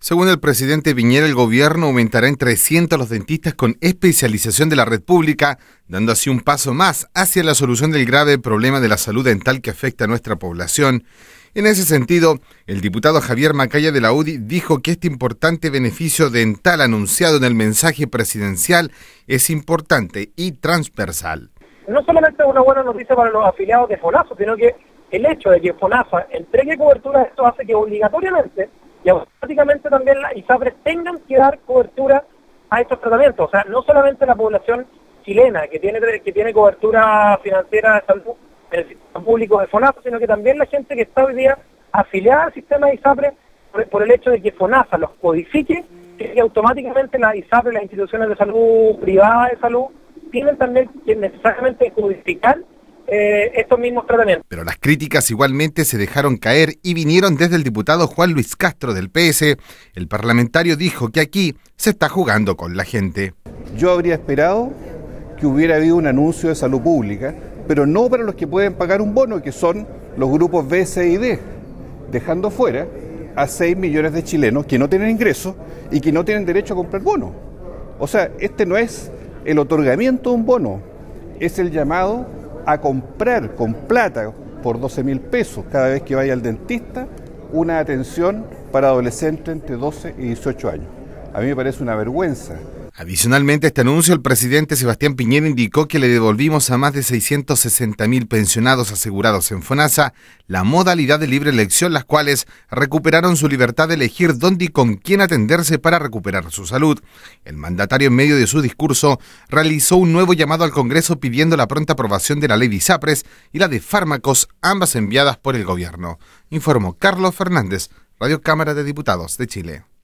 Según el presidente Piñera, el gobierno aumentará en 300 los dentistas con especialización de la red pública, dando así un paso más hacia la solución del grave problema de la salud dental que afecta a nuestra población. En ese sentido, el diputado Javier Macaya de la UDI dijo que este importante beneficio dental anunciado en el mensaje presidencial es importante y transversal. No solamente es una buena noticia para los afiliados de FONASA, sino que el hecho de que FONASA entregue cobertura, esto hace que obligatoriamente y automáticamente también las ISAPRES tengan que dar cobertura a estos tratamientos. O sea, no solamente la población chilena que tiene cobertura financiera de salud en el sistema público de FONASA, sino que también la gente que está hoy día afiliada al sistema de ISAPRES por el hecho de que FONASA los codifique, que automáticamente las ISAPRES, las instituciones de salud privadas de salud, tienen también que necesariamente codificar estos mismos tratamientos. Pero las críticas igualmente se dejaron caer y vinieron desde el diputado Juan Luis Castro del PS. El parlamentario dijo que aquí se está jugando con la gente. Yo habría esperado que hubiera habido un anuncio de salud pública, pero no para los que pueden pagar un bono, que son los grupos B, C y D, dejando fuera a 6 millones de chilenos que no tienen ingresos y que no tienen derecho a comprar bonos. O sea, este no es el otorgamiento de un bono, es el llamado a comprar con plata por 12.000 pesos cada vez que vaya al dentista una atención para adolescentes entre 12 y 18 años. A mí me parece una vergüenza. Adicionalmente a este anuncio, el presidente Sebastián Piñera indicó que le devolvimos a más de 660.000 pensionados asegurados en FONASA la modalidad de libre elección, las cuales recuperaron su libertad de elegir dónde y con quién atenderse para recuperar su salud. El mandatario, en medio de su discurso, realizó un nuevo llamado al Congreso pidiendo la pronta aprobación de la ley de ISAPRES y la de fármacos, ambas enviadas por el gobierno. Informó Carlos Fernández, Radio Cámara de Diputados de Chile.